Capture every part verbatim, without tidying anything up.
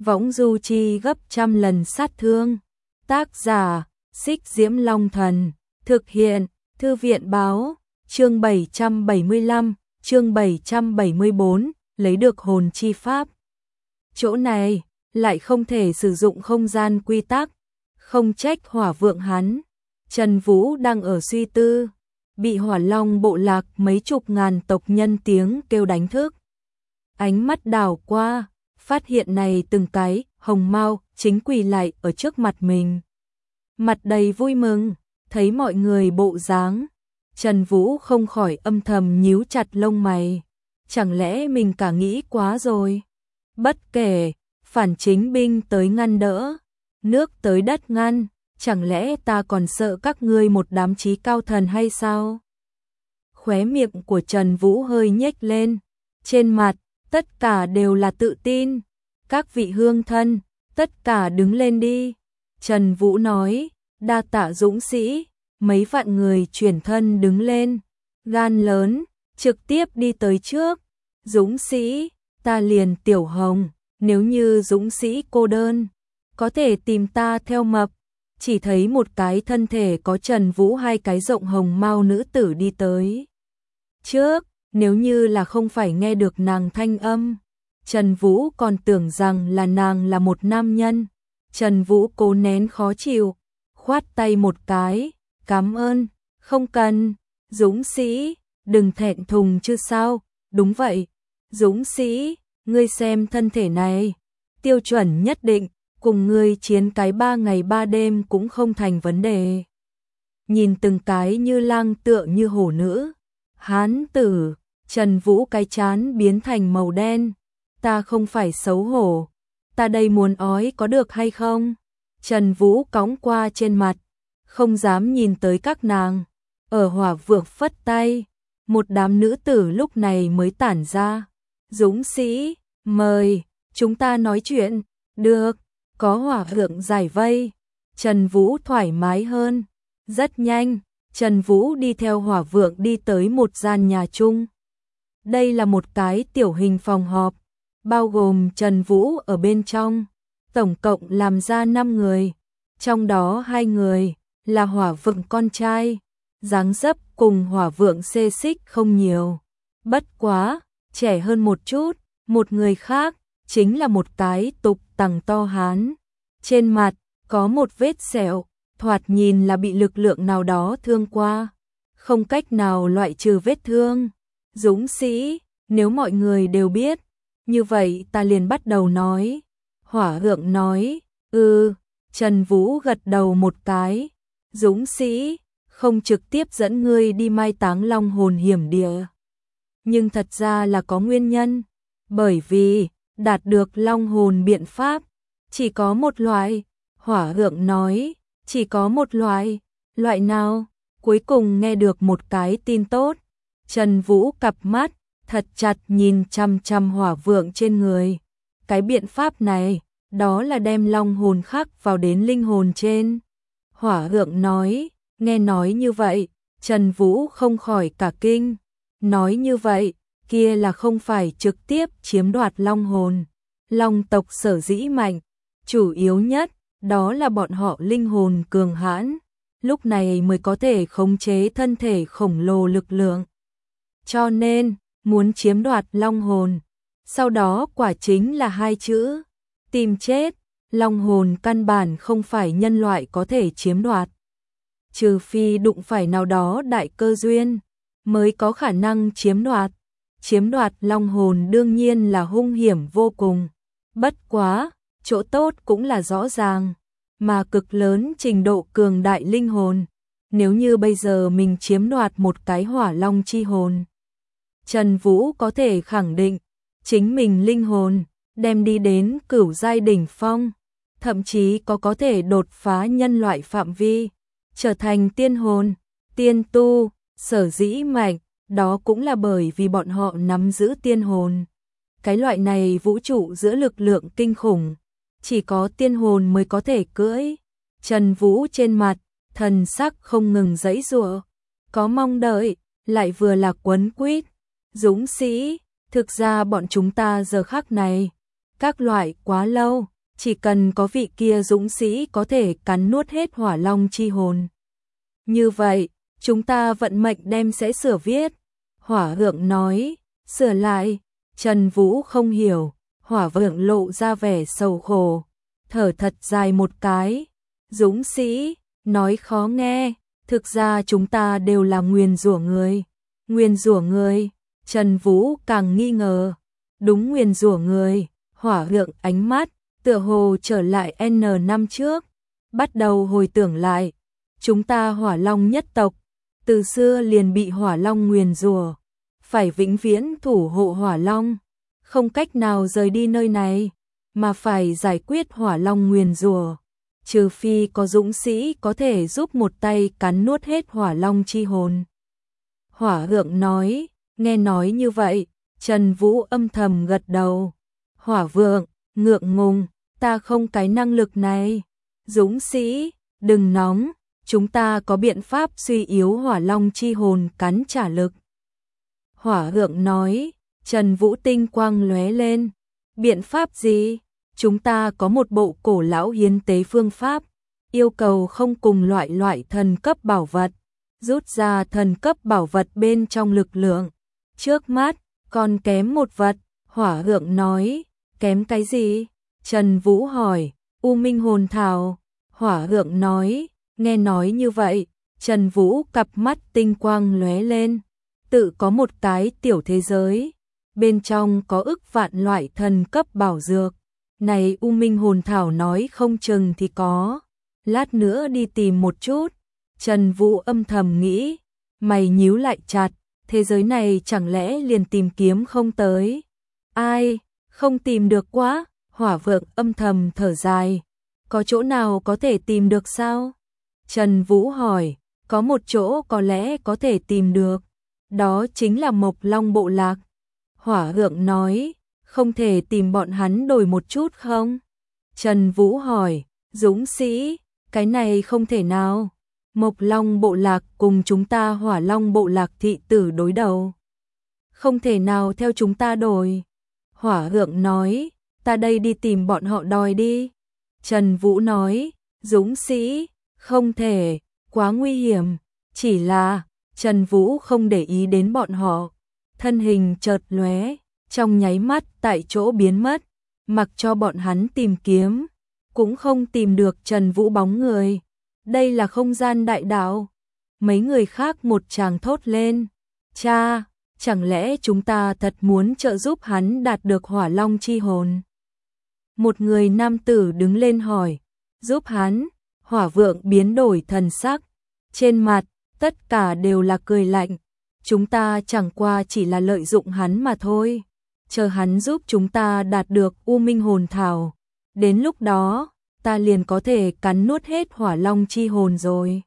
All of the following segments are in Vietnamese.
võng du chi gấp trăm lần sát thương. Tác giả, Xích Diễm Long Thần. Thực hiện, Thư viện báo. Chương bảy trăm bảy mươi lăm, chương bảy trăm bảy mươi bốn, lấy được hồn chi pháp. Chỗ này, lại không thể sử dụng không gian quy tắc. Không trách Hỏa Vượng hắn. Trần Vũ đang ở suy tư. Bị Hỏa Long bộ lạc mấy chục ngàn tộc nhân tiếng kêu đánh thức. Ánh mắt đảo qua, phát hiện này từng cái, hồng mao, chính quỳ lại ở trước mặt mình. Mặt đầy vui mừng, thấy mọi người bộ dáng. Trần Vũ không khỏi âm thầm nhíu chặt lông mày. Chẳng lẽ mình cả nghĩ quá rồi? Bất kể, phản chính binh tới ngăn đỡ, nước tới đất ngăn, chẳng lẽ ta còn sợ các ngươi một đám chí cao thần hay sao? Khóe miệng của Trần Vũ hơi nhếch lên, trên mặt, tất cả đều là tự tin. Các vị hương thân, tất cả đứng lên đi. Trần Vũ nói, đa tạ dũng sĩ, mấy vạn người chuyển thân đứng lên, gan lớn, trực tiếp đi tới trước. Dũng sĩ, ta liền Tiểu Hồng, nếu như dũng sĩ cô đơn, có thể tìm ta theo mập. Chỉ thấy một cái thân thể có Trần Vũ hai cái rộng hồng mao nữ tử đi tới trước, nếu như là không phải nghe được nàng thanh âm, Trần Vũ còn tưởng rằng là nàng là một nam nhân. Trần Vũ cố nén khó chịu, khoát tay một cái, cảm ơn, không cần, dũng sĩ, đừng thẹn thùng chứ sao, đúng vậy, dũng sĩ, ngươi xem thân thể này, tiêu chuẩn nhất định, cùng ngươi chiến cái ba ngày ba đêm cũng không thành vấn đề. Nhìn từng cái như lang tựa như hổ nữ, hán tử, Trần Vũ cái chán biến thành màu đen, ta không phải xấu hổ, ta đây muốn ói có được hay không? Trần Vũ cõng qua trên mặt, không dám nhìn tới các nàng, ở Hỏa Vượng phất tay, một đám nữ tử lúc này mới tản ra. Dũng sĩ, mời, chúng ta nói chuyện, được, có Hỏa Vượng giải vây, Trần Vũ thoải mái hơn. Rất nhanh, Trần Vũ đi theo Hỏa Vượng đi tới một gian nhà chung. Đây là một cái tiểu hình phòng họp, bao gồm Trần Vũ ở bên trong, tổng cộng làm ra năm người, trong đó hai người là Hỏa Vượng con trai, dáng dấp cùng Hỏa Vượng xê xích không nhiều, bất quá, trẻ hơn một chút, một người khác chính là một cái tục tằng to hán, trên mặt có một vết sẹo, thoạt nhìn là bị lực lượng nào đó thương qua, không cách nào loại trừ vết thương. Dũng sĩ, nếu mọi người đều biết, như vậy ta liền bắt đầu nói. Hỏa Vượng nói, ừ, Trần Vũ gật đầu một cái. Dũng sĩ, không trực tiếp dẫn ngươi đi mai táng long hồn hiểm địa. Nhưng thật ra là có nguyên nhân, bởi vì đạt được long hồn biện pháp chỉ có một loại. Hỏa Vượng nói, chỉ có một loại. Loại nào? Cuối cùng nghe được một cái tin tốt. Trần Vũ cặp mắt thật chặt nhìn chăm chăm Hỏa Vượng trên người. Cái biện pháp này, đó là đem long hồn khắc vào đến linh hồn trên. Hỏa Vượng nói, nghe nói như vậy, Trần Vũ không khỏi cả kinh. Nói như vậy, kia là không phải trực tiếp chiếm đoạt long hồn. Long tộc sở dĩ mạnh, chủ yếu nhất, đó là bọn họ linh hồn cường hãn, lúc này mới có thể khống chế thân thể khổng lồ lực lượng. Cho nên, muốn chiếm đoạt long hồn, sau đó quả chính là hai chữ, tìm chết. Long hồn căn bản không phải nhân loại có thể chiếm đoạt. Trừ phi đụng phải nào đó đại cơ duyên, mới có khả năng chiếm đoạt. Chiếm đoạt long hồn đương nhiên là hung hiểm vô cùng. Bất quá, chỗ tốt cũng là rõ ràng, mà cực lớn trình độ cường đại linh hồn. Nếu như bây giờ mình chiếm đoạt một cái hỏa long chi hồn, Trần Vũ có thể khẳng định, chính mình linh hồn, đem đi đến cửu giai đỉnh phong, thậm chí có có thể đột phá nhân loại phạm vi, trở thành tiên hồn, tiên tu. Sở dĩ mạnh, đó cũng là bởi vì bọn họ nắm giữ tiên hồn. Cái loại này vũ trụ giữa lực lượng kinh khủng, chỉ có tiên hồn mới có thể cưỡi. Trần Vũ trên mặt, thần sắc không ngừng giãy giụa, có mong đợi, lại vừa là quấn quýt. Dũng sĩ, thực ra bọn chúng ta giờ khắc này, các loại quá lâu, chỉ cần có vị kia dũng sĩ có thể cắn nuốt hết hỏa long chi hồn. Như vậy, chúng ta vận mệnh đem sẽ sửa viết. Hỏa vượng nói, sửa lại. Trần Vũ không hiểu, hỏa vượng lộ ra vẻ sầu khổ, thở thật dài một cái. Dũng sĩ, nói khó nghe, thực ra chúng ta đều là nguyền rủa người. Nguyền rủa người, Trần Vũ càng nghi ngờ. Đúng, nguyền rủa người. Hỏa vượng ánh mắt tựa hồ trở lại N năm trước, bắt đầu hồi tưởng lại. Chúng ta hỏa long nhất tộc, từ xưa liền bị hỏa long nguyền rủa, phải vĩnh viễn thủ hộ hỏa long, không cách nào rời đi nơi này, mà phải giải quyết hỏa long nguyền rủa, trừ phi có dũng sĩ có thể giúp một tay cắn nuốt hết hỏa long chi hồn. Hỏa vượng nói, nghe nói như vậy, Trần Vũ âm thầm gật đầu. Hỏa vượng, ngượng ngùng, ta không cái năng lực này. Dũng sĩ, đừng nóng, chúng ta có biện pháp suy yếu hỏa long chi hồn cắn trả lực. Hỏa vượng nói, Trần Vũ tinh quang lóe lên. Biện pháp gì? Chúng ta có một bộ cổ lão hiến tế phương pháp, yêu cầu không cùng loại loại thần cấp bảo vật, rút ra thần cấp bảo vật bên trong lực lượng. Trước mắt, còn kém một vật. Hỏa vượng nói, kém cái gì? Trần Vũ hỏi, U Minh hồn thảo. Hỏa vượng nói, nghe nói như vậy, Trần Vũ cặp mắt tinh quang lóe lên, tự có một cái tiểu thế giới, bên trong có ức vạn loại thần cấp bảo dược. Này U Minh hồn thảo nói không chừng thì có, lát nữa đi tìm một chút. Trần Vũ âm thầm nghĩ, mày nhíu lại chặt, thế giới này chẳng lẽ liền tìm kiếm không tới? Ai, không tìm được quá. Hỏa vượng âm thầm thở dài, có chỗ nào có thể tìm được sao? Trần Vũ hỏi, có một chỗ có lẽ có thể tìm được, đó chính là Mộc Long bộ lạc. Hỏa vượng nói, không thể tìm bọn hắn đổi một chút không? Trần Vũ hỏi, dũng sĩ, cái này không thể nào. Mộc Long bộ lạc cùng chúng ta Hỏa Long bộ lạc thị tử đối đầu, không thể nào theo chúng ta đổi. Hỏa vượng nói, ta đây đi tìm bọn họ đòi đi. Trần Vũ nói, dũng sĩ, không thể, quá nguy hiểm. Chỉ là, Trần Vũ không để ý đến bọn họ, thân hình chợt lóe, trong nháy mắt tại chỗ biến mất, mặc cho bọn hắn tìm kiếm, cũng không tìm được Trần Vũ bóng người. Đây là không gian đại đạo. Mấy người khác một tràng thốt lên, cha, chẳng lẽ chúng ta thật muốn trợ giúp hắn đạt được hỏa long chi hồn? Một người nam tử đứng lên hỏi, giúp hắn? Hỏa vượng biến đổi thần sắc, trên mặt tất cả đều là cười lạnh. Chúng ta chẳng qua chỉ là lợi dụng hắn mà thôi, chờ hắn giúp chúng ta đạt được U Minh hồn thảo, đến lúc đó ta liền có thể cắn nuốt hết hỏa long chi hồn rồi.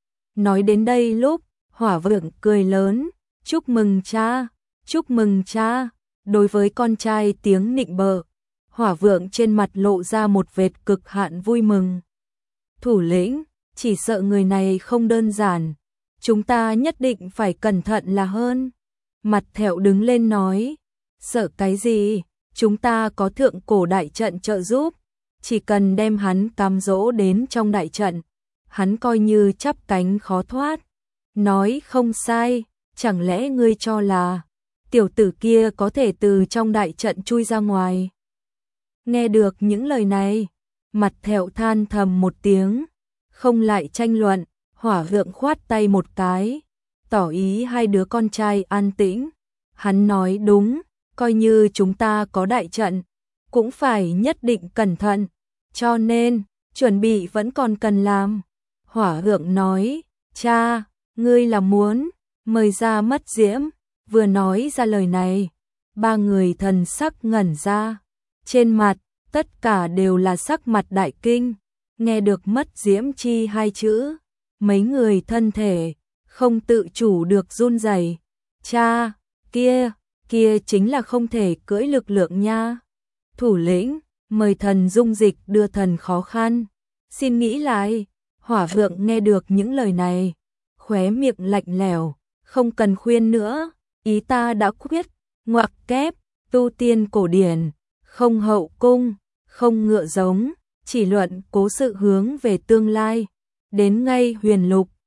Nói đến đây lúc, hỏa vượng cười lớn, chúc mừng cha, chúc mừng cha. Đối với con trai tiếng nịnh bợ, hỏa vượng trên mặt lộ ra một vệt cực hạn vui mừng. Thủ lĩnh, chỉ sợ người này không đơn giản, chúng ta nhất định phải cẩn thận là hơn. Mặt thẹo đứng lên nói, sợ cái gì, chúng ta có thượng cổ đại trận trợ giúp, chỉ cần đem hắn cám dỗ đến trong đại trận, hắn coi như chắp cánh khó thoát. Nói không sai, chẳng lẽ ngươi cho là tiểu tử kia có thể từ trong đại trận chui ra ngoài? Nghe được những lời này, mặt thẹo than thầm một tiếng, không lại tranh luận. Hỏa vượng khoát tay một cái, tỏ ý hai đứa con trai an tĩnh. Hắn nói đúng, coi như chúng ta có đại trận, cũng phải nhất định cẩn thận, cho nên, chuẩn bị vẫn còn cần làm. Hỏa vượng nói, cha, ngươi là muốn mời ra Mất Diễm. Vừa nói ra lời này, ba người thần sắc ngẩn ra, trên mặt, tất cả đều là sắc mặt đại kinh. Nghe được Mất Diễm chi hai chữ, mấy người thân thể không tự chủ được run rẩy. Cha, kia, kia chính là không thể cưỡi lực lượng nha. Thủ lĩnh, mời thần dung dịch đưa thần khó khăn. Xin nghĩ lại. Hỏa vượng nghe được những lời này, khóe miệng lạnh lẽo, không cần khuyên nữa, ý ta đã quyết, ngoặc kép, tu tiên cổ điển, không hậu cung, không ngựa giống, chỉ luận cố sự hướng về tương lai. Đến ngay huyền lục,